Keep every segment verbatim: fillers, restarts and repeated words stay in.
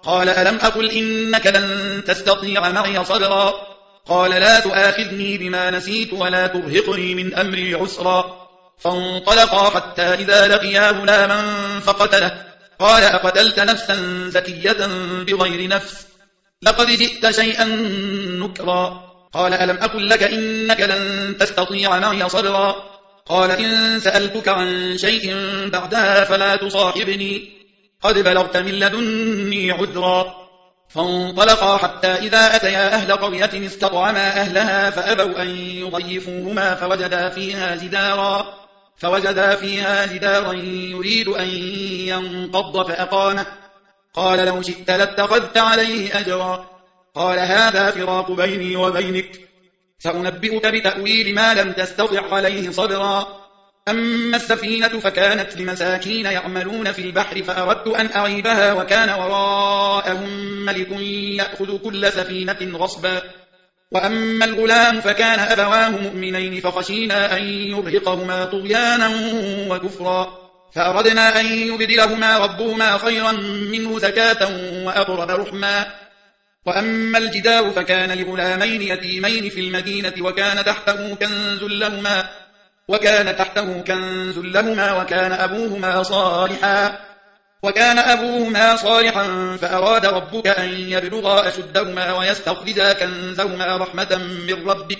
قال ألم أقل إنك لن تستطيع معي صبرا قال لا تؤاخذني بما نسيت ولا ترهقني من أمري عسرا فانطلقا حتى إذا لقيا غلاما فقتله قال أقتلت نفسا زكية بغير نفس لقد جئت شيئا نكرا قال ألم أقل لك إنك لن تستطيع معي صبرا قال إن سألتك عن شيء بعدها فلا تصاحبني قد بلغت من لدني عذرا فانطلقا حتى إذا أتيا أهل قرية استطعما أهلها فأبوا أن يضيفوهما فوجدا فيها جدارا فوجدا فيها جدارا يريد أن ينقض فأقامه قال لو شئت لاتخذت عليه أجرا قال هذا فراق بيني وبينك سأنبئك بتأويل ما لم تستطع عليه صبرا أما السفينة فكانت لمساكين يعملون في البحر فأردت أن أعيبها وكان وراءهم ملك يأخذ كل سفينة غصبا وأما الغلام فكان أبواه مؤمنين فخشينا أن يرهقهما طغيانا وكفرا فأردنا أن يبدلهما ربهما خيرا منه زكاة وأقرب رحما وأما الجدار فكان لغلامين يتيمين في المدينة وكان تحته كنز لهما وكان تحته كنز لهما وكان أبوهما صالحا وكان أبوهما صالحا فأراد ربك أن يبلغا أشدهما ويستخرجا كنزهما رحمة من ربك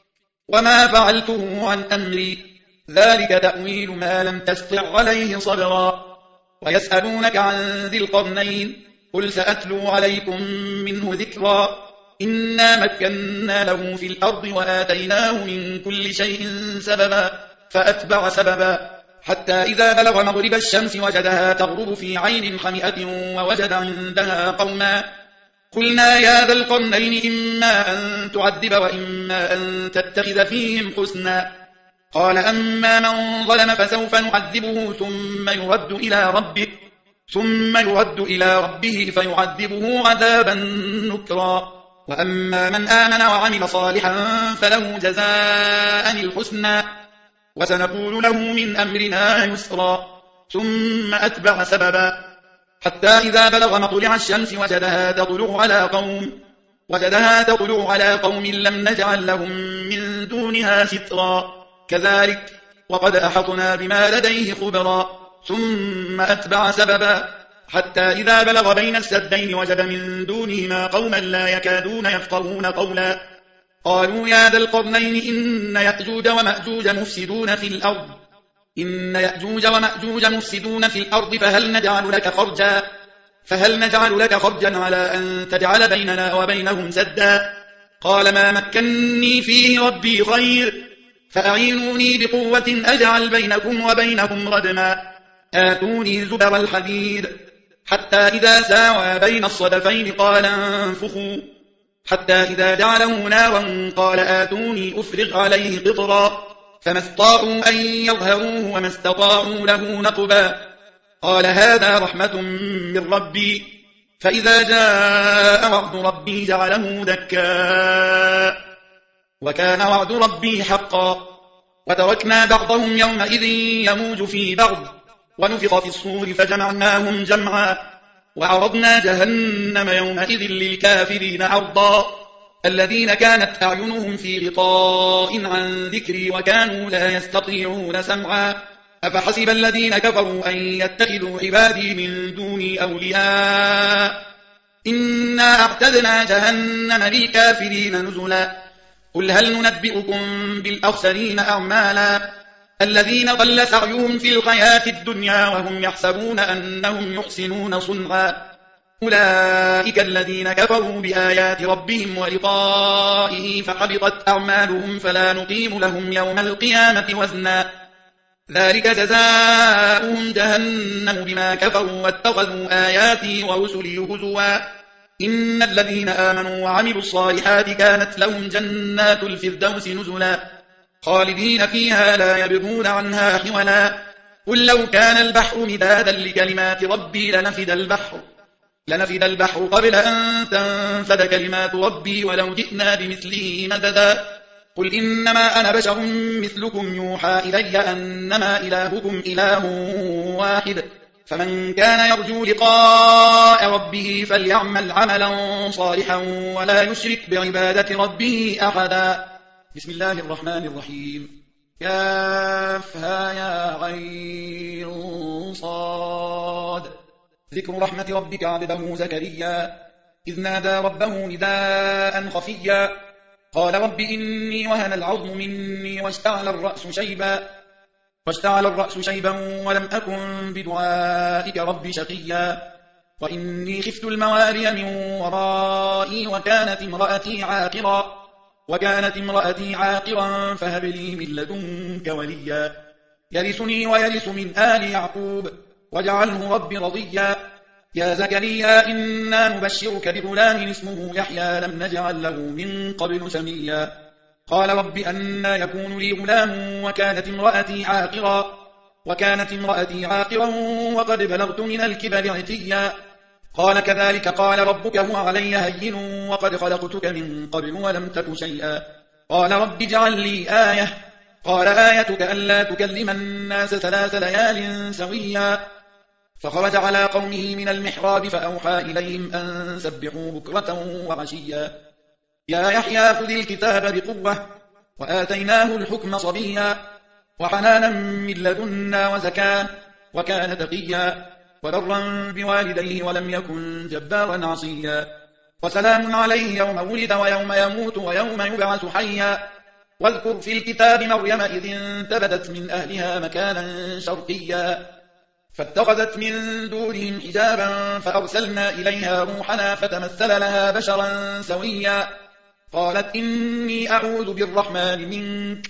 وما فعلته عن أمري ذلك تأويل ما لم تستطع عليه صبرا ويسألونك عن ذي القرنين قل سأتلو عليكم منه ذكرا إنا مكنا له في الأرض وآتيناه من كل شيء سببا فأتبع سببا حتى إذا بلغ مغرب الشمس وجدها تغرب في عين حمئة ووجد عندها قوما قلنا يا ذا القرنين إما أن تعذب وإما أن تتخذ فيهم حسنا قال أما من ظلم فسوف نعذبه ثم يرد إلى ربه ثم يرد إلى ربه فيعذبه عذابا نكرا وأما من آمن وعمل صالحا فله جزاء الحسنى وسنقول له من أمرنا يسرا ثم أتبع سببا حتى إذا بلغ مطلع الشمس وجدها تطلع على قوم وجدها تطلع على قوم لم نجعل لهم من دونها سترا كذلك وقد أحطنا بما لديه خبرا ثم أتبع سببا حتى إذا بلغ بين السدين وجد من دونهما قوما لا يكادون يفقهون قولا قالوا يا ذا القرنين إن يأجوج ومأجوج مفسدون في الأرض إن يأجوج ومأجوج مفسدون في الأرض فهل نجعل لك خرجا فهل نجعل لك خرجا على أن تجعل بيننا وبينهم سدا قال ما مكنني فيه ربي خير فأعينوني بقوة أجعل بينكم وبينهم ردما آتوني زبر الحديد حتى إذا ساوى بين الصدفين قال انفخوا حتى إذا جعله نارا قال آتوني أفرغ عليه قطرا فما استطاعوا أن يظهروه وما استطاعوا له نقبا قال هذا رحمة من ربي فإذا جاء وعد ربي جعله دكا وكان وعد ربي حقا وتركنا بعضهم يومئذ يموج في بعض ونفخ في الصور فجمعناهم جمعا وعرضنا جهنم يومئذ للكافرين عرضا الذين كانت أعينهم في غطاء عن ذكري وكانوا لا يستطيعون سمعا أفحسب الذين كفروا أن يتخذوا عبادي من دوني أولياء إنا أعتدنا جهنم للكافرين نزلا قل هل ننبئكم بالأخسرين أعمالا الذين ضل سعيهم في الحياة الدنيا وهم يحسبون أنهم يحسنون صنعا أولئك الذين كفروا بآيات ربهم ولقائه فحبطت أعمالهم فلا نقيم لهم يوم القيامة وزنا ذلك جزاؤهم جهنم بما كفروا واتخذوا آياتي ورسلي هزوا إن الذين آمنوا وعملوا الصالحات كانت لهم جنات الفردوس نزلا خالدين فيها لا يبغون عنها حولا قل لو كان البحر مدادا لكلمات ربي لنفد البحر لنفد البحر قبل أن تنفد كلمات ربي ولو جئنا بمثله مددا قل إنما أنا بشر مثلكم يوحى إلي أنما إلهكم إله واحد فمن كان يرجو لقاء ربه فليعمل عملا صالحا ولا يشرك بعبادة ربه أحدا. بسم الله الرحمن الرحيم. كافها يا غين صاد. ذكر رحمة ربك عبده زكريا إذ نادى ربه نداء خفيا قال رب إني وهن العظم مني واشتعل الرأس شيبا واشتعل الرأس شيبا ولم أكن بدعائك رب شقيا وإني خفت الموالي من ورائي وكانت امرأتي عاقرا وكانت امرأتي عاقرا فهب لي من لدنك وليا يرثني ويرث من آل يعقوب واجعله رب رضيا. يا زكريا إنا نبشرك بغلام اسمه يحيى لم نجعل له من قبل سميا قال رب أنى يكون لي غلام وكانت امرأتي عاقرا وكانت امرأتي عاقرا وقد بلغت من الكبر عتيا قال كذلك قال ربك هو علي هين وقد خلقتك من قبل ولم تك شيئا قال رب اجعل لي آية قال آيتك ألا تكلم الناس ثلاث ليال سويا فخرج على قومه من المحراب فأوحى إليهم أن سبحوا بكرة وعشيا يا يحيى خذ الكتاب بقوة وآتيناه الحكم صبيا وحنانا من لدنا وزكاة وكان تقيا وبرا بوالديه ولم يكن جبارا عصيا وسلام عليه يوم ولد ويوم يموت ويوم يبعث حيا واذكر في الكتاب مريم إذ انتبذت من أهلها مكانا شرقيا فاتخذت من دونهم حجابا فأرسلنا إليها روحنا فتمثل لها بشرا سويا قالت إني أعوذ بالرحمن منك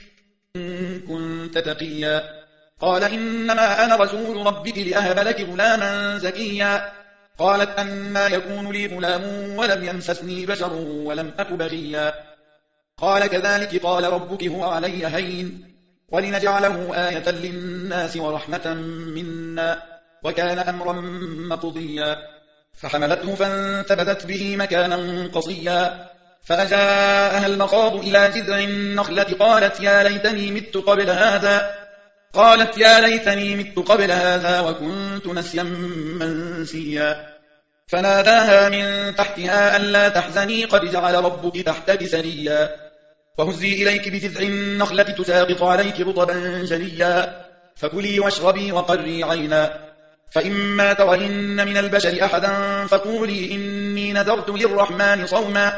إن كنت تقيا قال إنما أنا رسول ربك لأهب لك غلاما زكيا قالت أنى يكون لي غلام ولم يمسسني بشر ولم أك بغيا قال كذلك قال ربك هو علي هين ولنجعله آية للناس ورحمة منا وكان أمرا مقضيا فحملته فانتبذت به مكانا قصيا فأجاءها المخاض إلى جذع النخلة قالت يا ليتني مت قبل هذا قالت يا ليتني مت قبل هذا وكنت نسيا منسيا فناداها من تحتها ألا تحزني قد جعل ربك تحتك سريا وهزي إليك بجذع النخلة تساقط عليك رطبا جنيا فكلي واشربي وقري عينا فإما ترين من البشر أحدا فقولي إني نذرت للرحمن صوما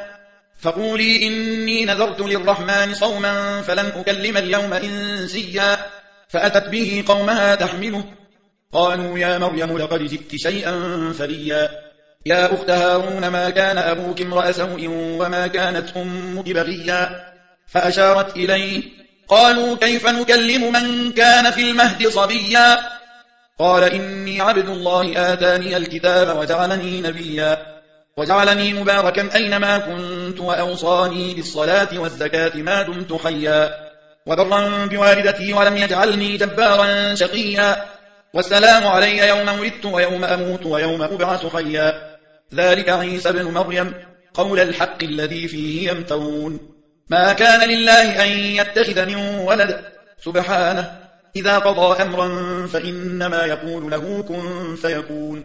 فقولي إني نذرت للرحمن صوما فلن أكلم اليوم إنسيا فأتت به قومها تحمله قالوا يا مريم لقد جئت شيئا فريا يا أخت هارون ما كان أبوك امرأ سوء وما كانت أمك بغيا فأشارت إليه قالوا كيف نكلم من كان في المهد صبيا قال إني عبد الله آتاني الكتاب وجعلني نبيا وجعلني مباركا أينما كنت وأوصاني بالصلاة والزكاة ما دمت حيا وبرا بوالدتي ولم يجعلني جبارا شقيا والسلام علي يوم ولدت ويوم أموت ويوم أبعث حيا ذلك عيسى بن مريم قول الحق الذي فيه يمترون ما كان لله أن يتخذ من ولد سبحانه إذا قضى أمرا فإنما يقول له كن فيكون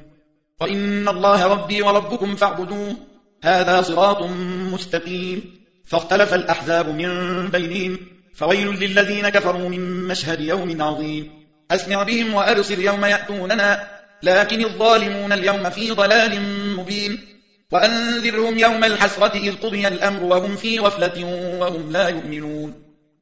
وإن الله ربي وربكم فاعبدوه هذا صراط مستقيم فاختلف الأحزاب من بينهم فويل للذين كفروا من مشهد يوم عظيم أسمع بهم وأبصر يوم يأتوننا لكن الظالمون اليوم في ضلال مبين وأنذرهم يوم الحسرة إذ قضي الأمر وهم في غفلة وهم لا يؤمنون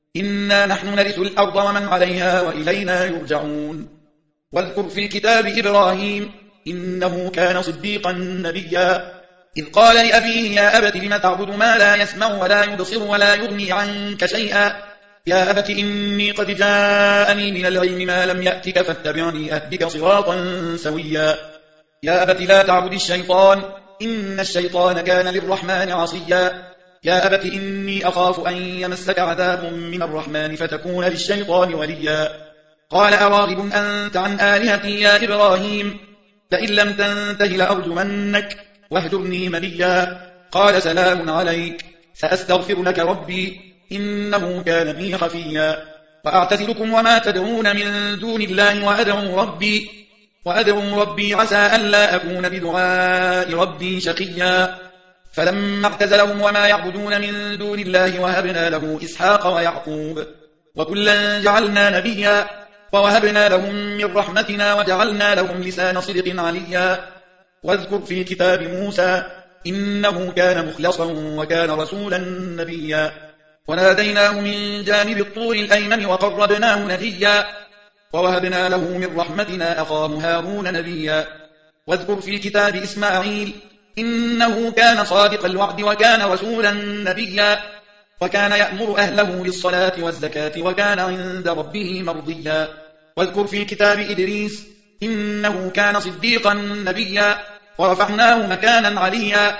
إنا نحن نرث الأرض ومن عليها وإلينا يرجعون واذكر في الكتاب إبراهيم إنه كان صديقا نبيا إذ قال لأبيه يا أبت لم تعبد ما لا يسمع ولا يبصر ولا يغني عنك شيئا يا أبت إني قد جاءني من العلم ما لم يأتك فاتبعني أهدك صراطا سويا يا أبت لا تعبد الشيطان إن الشيطان كان للرحمن عصيا يا أبت إني أخاف أن يمسك عذاب من الرحمن فتكون للشيطان وليا قال أراغب أنت عن آلهتي يا إبراهيم لئن لم تنته لأرجمنك واهجرني مليا قال سلام عليك سأستغفر لك ربي إنه كان بي خفيا وأعتزلكم وما تدعون من دون الله وأدعو ربي وأدعو ربي عسى ألا أكون بدعاء ربي شقيا. فلما اعتزلهم وما يعبدون من دون الله وهبنا له إسحاق ويعقوب وكلا جعلنا نبيا ووهبنا لهم من رحمتنا وجعلنا لهم لسان صدق عليا. واذكر في كتاب موسى إنه كان مخلصا وكان رسولا نبيا. وناديناه من جانب الطور الأيمن وقربناه نجيا ووهبنا له من رحمتنا أخاه هارون نبيا. واذكر في كتاب إسماعيل إنه كان صادق الوعد وكان رسولا نبيا وكان يأمر أهله بالصلاة والزكاة وكان عند ربه مرضيا. واذكر في كتاب إدريس إنه كان صديقا نبيا ورفعناه مكانا عليا.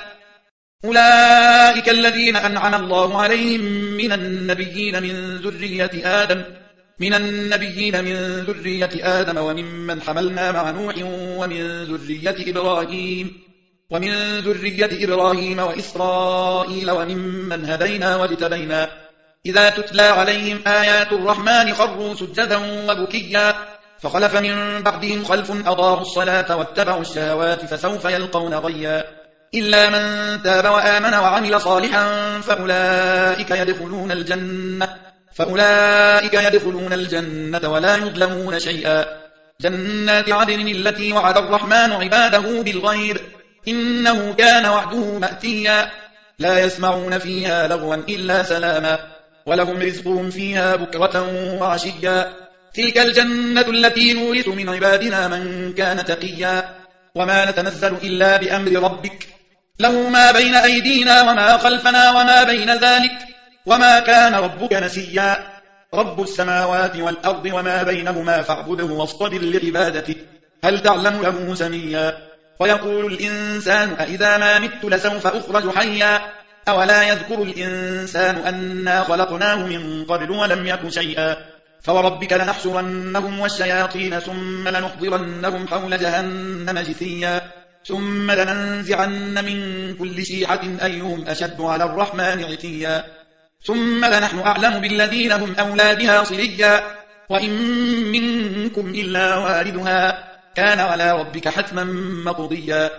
أولئك الذين أنعم الله عليهم من النبيين من ذرية آدم من النبيين من ذرية آدم وممن حملنا مع نوح ومن ذرية إبراهيم ومن ذرية إبراهيم وإسرائيل وممن هدينا واجتبينا. إذا تتلى عليهم آيات الرحمن خروا سجدا وبكيا. فخلف من بعدهم خلف أضاعوا الصلاة واتبعوا الشهوات فسوف يلقون غيا. إلا من تاب وآمن وعمل صالحا فأولئك يدخلون الجنة فأولئك يدخلون الجنة ولا يظلمون شيئا. جنات عدن التي وعد الرحمن عباده بالغيب إنه كان وعده مأتيا. لا يسمعون فيها لغوا إلا سلاما ولهم رزقهم فيها بكرة وعشيا. تلك الجنة التي نورث من عبادنا من كان تقيا. وما نتنزل إلا بأمر ربك له ما بين أيدينا وما خلفنا وما بين ذلك وما كان ربك نسيا. رب السماوات والأرض وما بينهما فاعبده واصطبر لعبادته هل تعلم له سميا. ويقول الإنسان أإذا ما مت لسوف أخرج حيا. أولا يذكر الإنسان أنا خلقناه من قبل ولم يك شيئا. فوربك لنحشرنهم والشياطين ثم لنحضرنهم حول جهنم جثيا. ثم لننزعن من كل شيعة أيهم أشد على الرحمن عتيا. ثم لنحن أعلم بالذين هم أولى بها صليا. وإن منكم إلا واردها كان على ربك حتما مقضيا.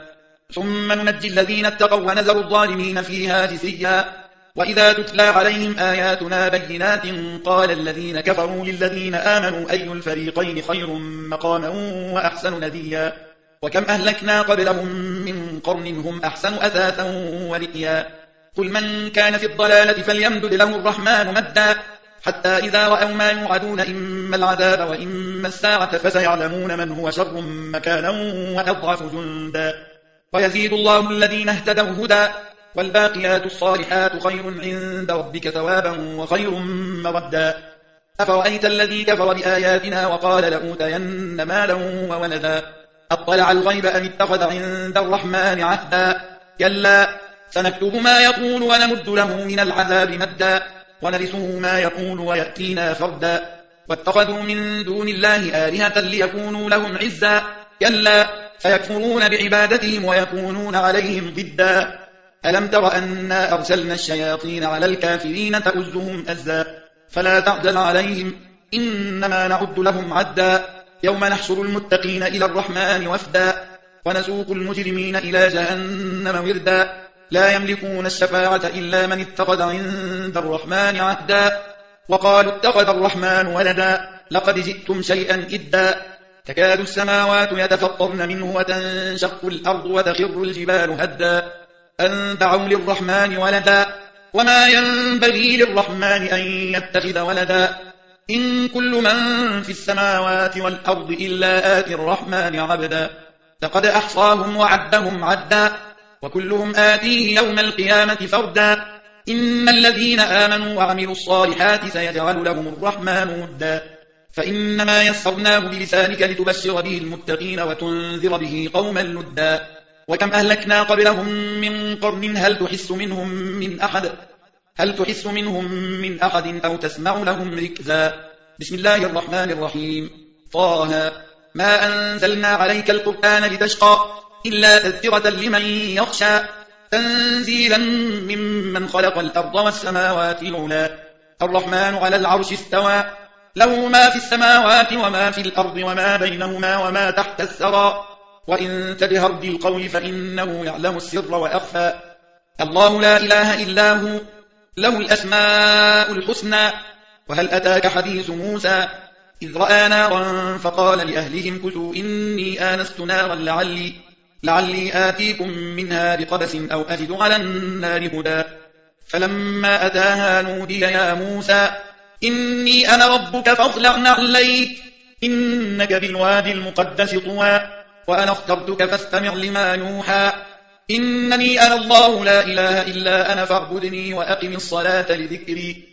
ثم ننجي الذين اتقوا ونذر الظالمين فيها جثيا. وإذا تتلى عليهم آياتنا بينات قال الذين كفروا للذين آمنوا أي الفريقين خير مقاما وأحسن نديا. وكم أهلكنا قبلهم من قرن هم أحسن أثاثا ورئيا. قل من كان في الضلالة فليمدد له الرحمن مدا حتى إذا رأوا ما يوعدون إما العذاب وإما الساعة فسيعلمون من هو شر مكانا وأضعف جندا. ويزيد الله الذين اهتدوا هدى والباقيات الصالحات خير عند ربك ثوابا وخير مردا. أفرأيت الذي كفر بآياتنا وقال لأوتين مالا وولدا أطلع الغيب أم اتخذ عند الرحمن عهدا. كلا سنكتب ما يقول ونمد له من العذاب مدا ونرثه ما يقول ويأتينا فردا. واتخذوا من دون الله آلهة ليكونوا لهم عزا. كلا سيكفرون بعبادتهم ويكونون عليهم ضدا. ألم تر أنا أرسلنا الشياطين على الكافرين تؤزهم أزا. فلا تعجل عليهم إنما نعد لهم عدا. يوم نحشر المتقين إلى الرحمن وفدا ونسوق المجرمين إلى جهنم وردا. لا يملكون الشفاعة إلا من اتخذ عند الرحمن عهدا. وقالوا اتخذ الرحمن ولدا لقد جئتم شيئا إدا. تكاد السماوات يتفطرن منه وتنشق الأرض وتخر الجبال هدا أن دعوا للرحمن ولدا وما ينبغي للرحمن أن يتخذ ولدا. إن كل من في السماوات والأرض إلا آتي الرحمن عبدا. لقد أحصاهم وعدهم عدا وكلهم آتيه يوم القيامة فردا. إن الذين آمنوا وعملوا الصالحات سيجعل لهم الرحمن ودا. فإنما يسرناه بلسانك لتبشر به المتقين وتنذر به قوما لدا. وكم أهلكنا قبلهم من قرن هل تحس منهم من أحد هل تحس منهم من أحد أو تسمع لهم ركزا. بسم الله الرحمن الرحيم. طه ما أنزلنا عليك القرآن لتشقى إلا تذكرة لمن يخشى تنزيلا ممن خلق الأرض والسماوات العلى. الرحمن على العرش استوى له ما في السماوات وما في الأرض وما بينهما وما تحت الثرى وإن تجهر بالقول فإنه يعلم السر وأخفى الله لا إله إلا هو له الأسماء الحسنى وهل أتاك حديث موسى إذ رأى نارا فقال لأهلهم كثوا إني آنست نارا لعلي, لعلي آتيكم منها بقبس أو أجد على النار هدى فلما أتاها نودي يا موسى إني أنا ربك فاخلع نعليك إنك بالوادي المقدس طوى وأنا اخترتك فاستمع لما يوحى إنني أنا الله لا إله إلا أنا فاعبدني وأقم الصلاة لذكري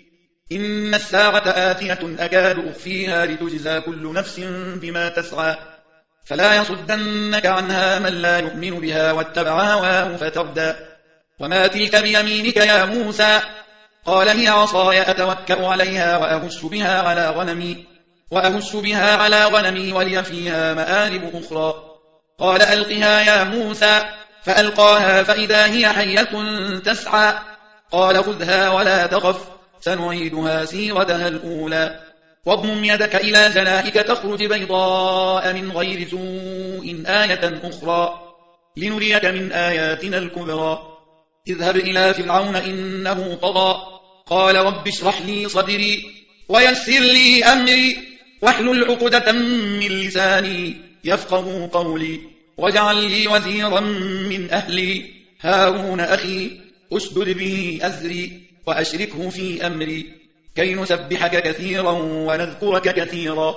إن الساعة آتية أكاد أخفيها لتجزى كل نفس بما تسعى فلا يصدنك عنها من لا يؤمن بها واتبع هواه فتردى وما تلك بيمينك يا موسى قال هي عصاي أتوكأ عليها وأهش بها على غنمي وأهش بها على غنمي ولي فيها مآرب أخرى قال ألقها يا موسى فألقاها فإذا هي حية تسعى قال خذها ولا تخف سنعيدها سيرتها الأولى واضمم يدك إلى جناحك تخرج بيضاء من غير سوء آية أخرى لنريك من آياتنا الكبرى اذهب إلى فرعون إنه طغى قال رب اشرح لي صدري ويسر لي أمري واحلل عقدة من لساني يفقه قولي واجعل لي وزيرا من أهلي هارون أخي أشدد به أزري وأشركه في أمري كي نسبحك كثيرا ونذكرك كثيرا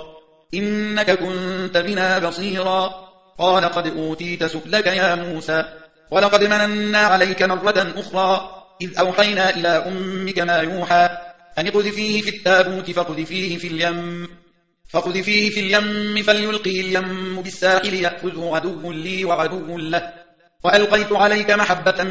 إنك كنت بنا بصيرا قال قد أوتيت سؤلك يا موسى ولقد مننا عليك مرة أخرى إذ أوحينا إلى أمك ما يوحى أن اقذفيه في التابوت فاقذفيه في اليم فاقذفيه في اليم فليلقه اليم بالساحل يأخذه عدو لي وعدو له وألقيت عليك محبة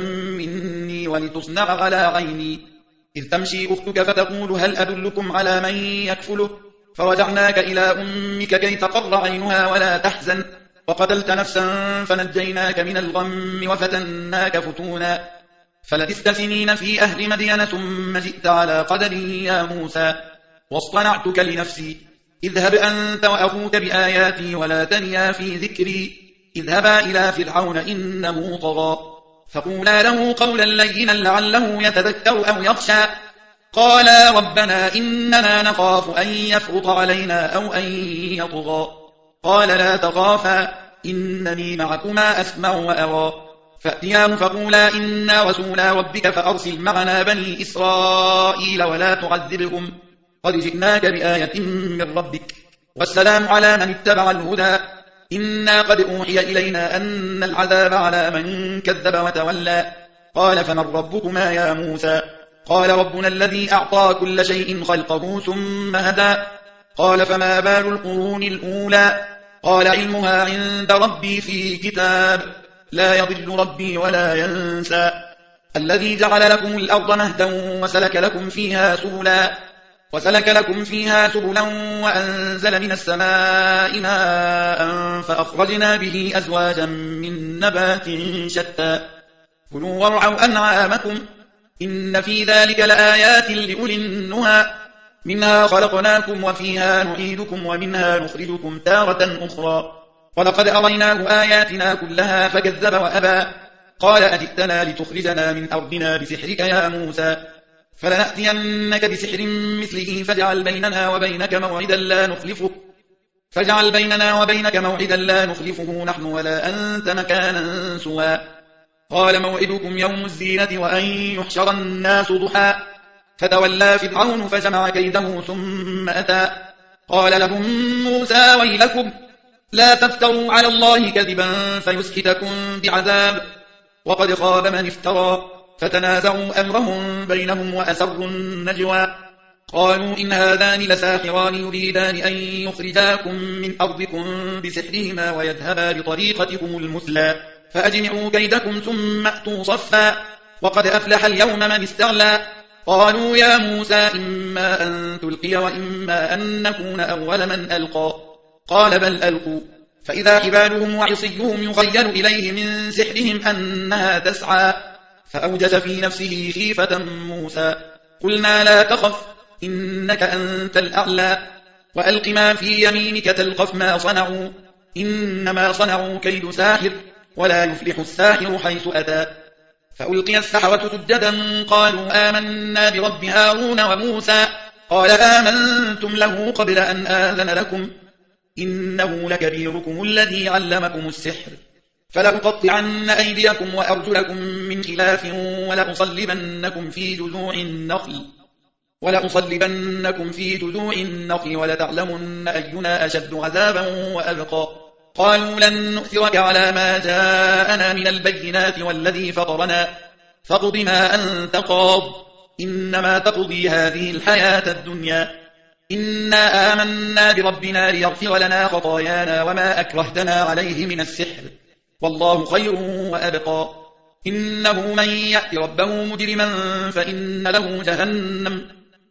مني ولتصنع على عيني إذ تمشي أختك فتقول هل أدلكم على من يكفله فرجعناك إلى أمك كي تقر عينها ولا تحزن وقتلت نفسا فنجيناك من الغم وفتناك فتونا فلبثت سنين في أهل مدين ثم جئت على قدري يا موسى واصطنعتك لنفسي اذهب أنت وأخوك بآياتي ولا تنيا في ذكري اذهبا إلى فرعون إنه طغى فقولا له قولا لينا لعله يتذكر أو يخشى قالا ربنا إننا نخاف أن يفرط علينا أو أن يطغى قال لا تخافا إنني معكما أسمع وأرى فأتياه فقولا إنا رسولا ربك فأرسل معنا بني إسرائيل ولا تعذبهم قد جئناك بآية من ربك والسلام على من اتبع الهدى إنا قد أوحي إلينا أن العذاب على من كذب وتولى قال فمن ربكما يا موسى قال ربنا الذي أعطى كل شيء خلقه ثم هدى قال فما بال القرون الأولى قال علمها عند ربي في كتاب لا يضل ربي ولا ينسى الذي جعل لكم الأرض مهدا وسلك لكم فيها سبلا وسلك لكم فيها سبلا وأنزل من السماء ماء فأخرجنا به أزواجا من نبات شتى كلوا وارعوا أنعامكم إن في ذلك لآيات لأولي النهى منها خلقناكم وفيها نعيدكم ومنها نخرجكم تارة أخرى ولقد أريناه آياتنا كلها فكذب وأبى قال أجئتنا لتخرجنا من أرضنا بسحرك يا موسى فلنأتينك بسحر مثله فاجعل بيننا وبينك موعدا لا نخلفه فاجعل بيننا وبينك موعدا لا نخلفه نحن ولا أنت مكانا سوى قال موعدكم يوم الزينة وأن يحشر الناس ضحى فتولى فرعون فجمع كيده ثم أتى قال لهم موسى ويلكم لا تفتروا على الله كذبا فيسكتكم بعذاب وقد خاب من افترى فتنازعوا أمرهم بينهم وأسروا النجوى قالوا إن هذان لساحران يريدان أن يخرجاكم من أرضكم بسحرهما ويذهبا بطريقتكم المثلى فأجمعوا كيدكم ثم أتوا صفا وقد أفلح اليوم من استعلى قالوا يا موسى إما أن تلقي وإما أن نكون أول من ألقى قال بل ألقوا فإذا حبالهم وعصيهم يخيل إليه من سحرهم أنها تسعى فأوجس في نفسه خيفة موسى قلنا لا تخف إنك أنت الأعلى وألق ما في يمينك تلقف ما صنعوا إنما صنعوا كيد ساحر ولا يفلح الساحر حيث أتى فألقي السحرة سجدا قالوا آمنا برب هارون وموسى قال آمنتم له قبل أن آذن لكم إنه لكبيركم الذي علمكم السحر فلأقطعن أيديكم وأرجلكم من خلاف ولأصلبنكم في جذوع النخل ولأصلبنكم في جذوع النخل ولتعلمن أينا أشد عذابا وأبقى قالوا لن نؤثرك على ما جاءنا من البينات والذي فطرنا فاقض ما أنت قاض إنما تقضي هذه الحياة الدنيا إنا آمنا بربنا ليغفر لنا خطايانا وما أكرهتنا عليه من السحر والله خير وأبقى إنه من يأت ربه مجرما فإن له جهنم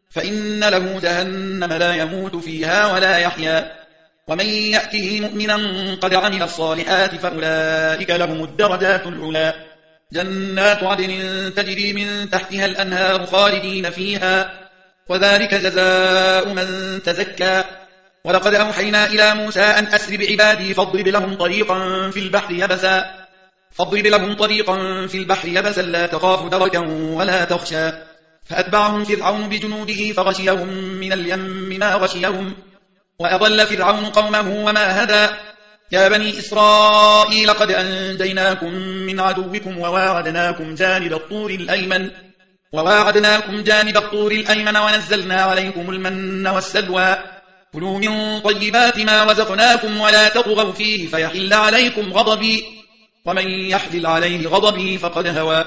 فإن له جهنم لا يموت فيها ولا يحيا ومن يأته مؤمنا قد عمل الصالحات فأولئك لهم الدرجات العلى جنات عدن تجري من تحتها الأنهار خالدين فيها وذلك جزاء من تزكى ولقد أوحينا إلى موسى أن أسر بعبادي فاضرب لهم طريقا في البحر يبسا فاضرب لهم طريقا في البحر يبسا لا تخاف دركا ولا تخشى فأتبعهم فرعون بجنوده فغشيهم من اليم ما غشيهم وأضل فرعون قومه وما هدى يا بني إسرائيل قد أنجيناكم من عدوكم وواعدناكم جانب الطور الأيمن وواعدناكم جانب الطور الأيمن ونزلنا عليكم المن والسلوى كلوا من طيبات ما رزقناكم ولا تطغوا فيه فيحل عليكم غضبي ومن يحلل عليه غضبي فقد هوى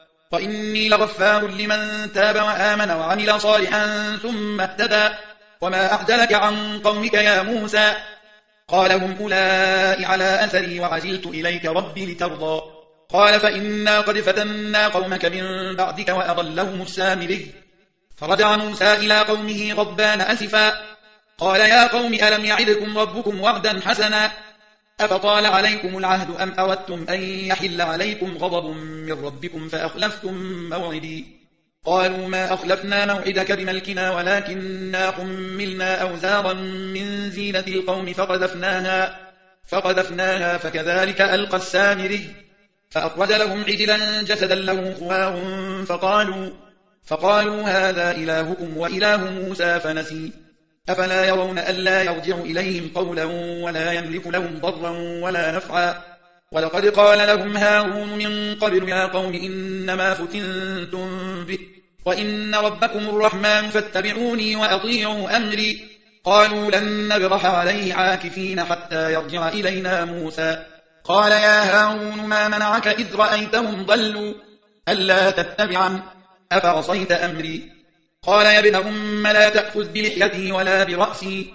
وإني لغفار لمن تاب وآمن وعمل صالحا ثم اهتدى وما أعجلك عن قومك يا موسى قال هم أولئك على أثري وعجلت إليك ربي لترضى قال فإنا قد فتنا قومك من بعدك وأضلهم السامري فرجع موسى إلى قومه غضبان أسفا قال يا قوم ألم يعدكم ربكم وعدا حسنا أفطال عليكم العهد أم أردتم أن يحل عليكم غضب من ربكم فأخلفتم موعدي قالوا ما أخلفنا موعدك بملكنا ولكننا حملنا أوزارا من زينة القوم فقذفناها, فقذفناها فكذلك ألقى السامري فأخرج لهم عجلا جسدا له خوار فقالوا, فقالوا هذا إلهكم وإله موسى فنسي أفلا يرون ألا يرجع إليهم قولا ولا يملك لهم ضرا ولا نفعا ولقد قال لهم هارون من قبل يا قوم إنما فتنتم به وإن ربكم الرحمن فاتبعوني وأطيعوا أمري قالوا لن نبرح عليه عاكفين حتى يرجع إلينا موسى قال يا هارون ما منعك إذ رأيتهم ضلوا ألا تتبعا أفعصيت أمري قال يا ابن أم لا تأخذ بلحيتي ولا برأسي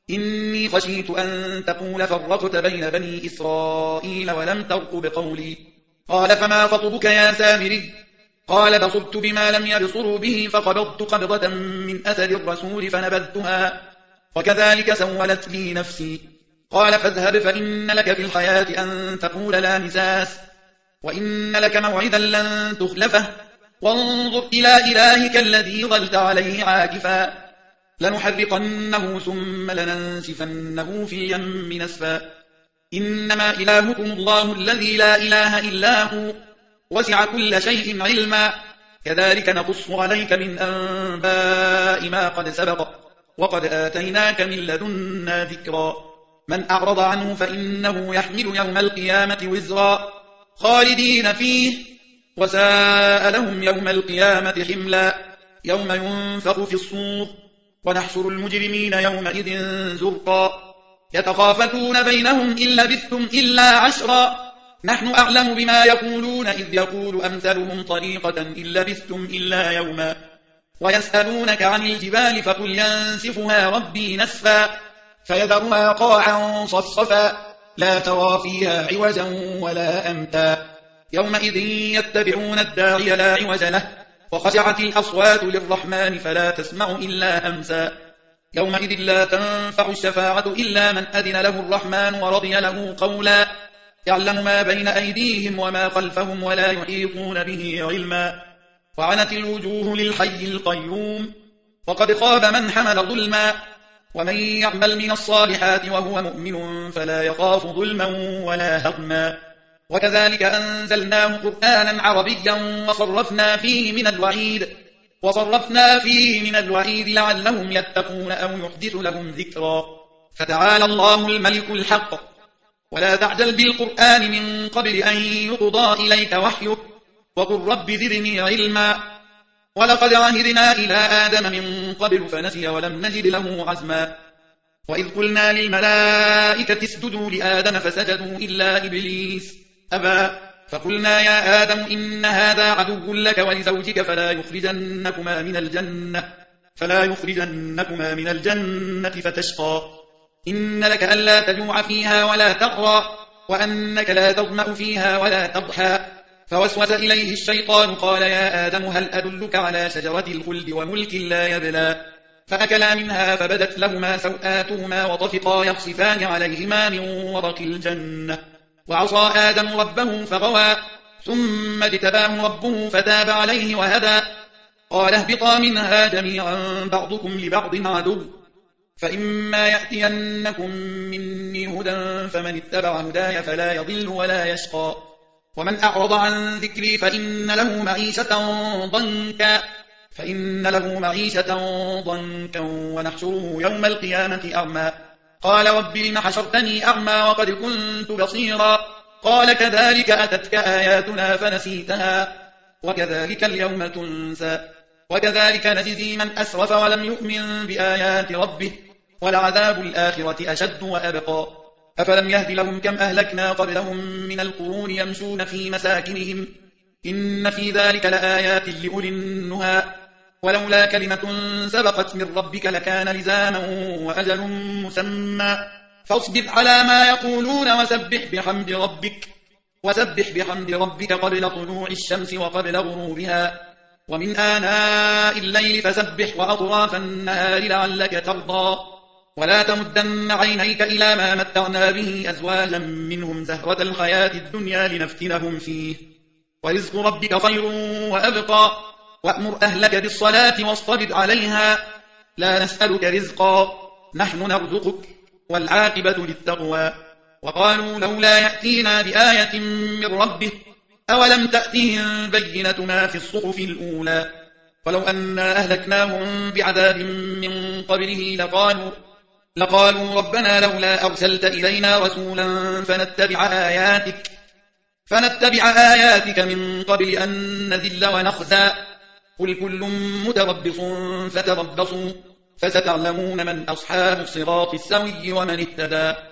إني خشيت أن تقول فرقت بين بني إسرائيل ولم ترقب قولي قال فما خطبك يا سامري قال بصرت بما لم يبصروا به فقبضت قبضة من أثر الرسول فنبذتها وكذلك سولت لي نفسي قال فاذهب فإن لك في الحياة أن تقول لا مساس وإن لك موعدا لن تخلفه وانظر إلى إلهك الذي ظلت عليه عاكفا لنحرقنه ثم لننسفنه في اليم نسفا إنما إلهكم الله الذي لا إله إلا هو وسع كل شيء علما كذلك نقص عليك من أنباء ما قد سبق وقد آتيناك من لدنا ذكرا من أعرض عنه فإنه يحمل يوم القيامة وزرا خالدين فيه وساء لهم يوم القيامة حملا يوم ينفخ في الصور ونحشر المجرمين يومئذ زرقا يتخافتون بينهم إن لبثتم إلا عشرا نحن أعلم بما يقولون إذ يقول أمثلهم طريقة إن لبثتم إلا يوما ويسألونك عن الجبال فقل ينسفها ربي نسفا فيذرها قاعا صفصفا لا ترى فيها عوجا ولا أمتا يومئذ يتبعون الداعي لا عوج له وخشعت الأصوات للرحمن فلا تسمع إلا همسا يومئذ لا تنفع الشفاعة إلا من أذن له الرحمن ورضي له قولا يعلم ما بين أيديهم وما خلفهم ولا يحيطون به علما وعنت الوجوه للحي القيوم وقد خاب من حمل ظلما ومن يعمل من الصالحات وهو مؤمن فلا يخاف ظلما ولا هضما. وكذلك أنزلناه قرآنا عربيا وصرفنا فيه من الوعيد وصرفنا فيه من الوعيد لعلهم يتقون أو يحدث لهم ذكرا. فتعالى الله الملك الحق، ولا تعجل بالقرآن من قبل أن يقضى إليك وحيه، وقل رب زدني علما. ولقد عهدنا إلى آدم من قبل فنسي ولم نجد له عزما. وإذ قلنا للملائكة اسجدوا لآدم فسجدوا إلا إبليس أبى، فقلنا يا آدم إن هذا عدو لك ولزوجك فلا يخرجنكما من الجنة فلا يخرجنكما من الجنة فتشقى. إن لك ألا تجوع فيها ولا تغرى، وأنك لا تظمأ فيها ولا تضحى. فوسوس إليه الشيطان قال يا آدم هل أدلك على شجرة الخلد وملك لا يبلى. فأكلا منها فبدت لهما سوآتهما وطفقا يخصفان عليهما من ورق الجنة. وعصى آدم ربه فغوى، ثم اجتباه ربه فتاب عليه وهدى. قال اهبطا منها جميعا بعضكم لبعض عدو، فإما يأتينكم مني هدى فمن اتبع هداي فلا يضل ولا يشقى. ومن أعرض عن ذكري فإن له معيشة ضنكا فإن له معيشة ضنكا ونحشره يوم القيامة أعمى. قال رب لم حشرتني أعمى وقد كنت بصيرا. قال كذلك أتتك آياتنا فنسيتها وكذلك اليوم تنسى. وكذلك نجزي من أسرف ولم يؤمن بآيات ربه، ولعذاب الآخرة أشد وأبقى. أفلم يهد لهم كم أهلكنا قبلهم من القرون يمشون في مساكنهم، إن في ذلك لآيات لأولي النهى. ولولا كلمة سبقت من ربك لكان لزاما وأجل مسمى. فاصبر على ما يقولون وسبح بحمد ربك وسبح بحمد ربك قبل طلوع الشمس وقبل غروبها، ومن آناء الليل فسبح وأطراف النهار لعلك ترضى. ولا تمدن عينيك إلى ما متعنا به أزواجا منهم زهرة الحياة الدنيا لنفتنهم فيه، ورزق ربك خير وأبقى. وأمر أهلك بالصلاة واصطبر عليها، لا نسألك رزقا نحن نرزقك، والعاقبة للتقوى. وقالوا لولا يأتينا بآية من ربه أولم تأتهم بينة ما في الصحف الأولى. ولو أنا أهلكناهم بعذاب من قبله لقالوا لقالوا ربنا لولا أرسلت إلينا رسولا فنتبع آياتك فنتبع آياتك من قبل أن نذل ونخزى. قل كل متربص فتربصوا فستعلمون من أصحاب الصراط السوي ومن اهتدى.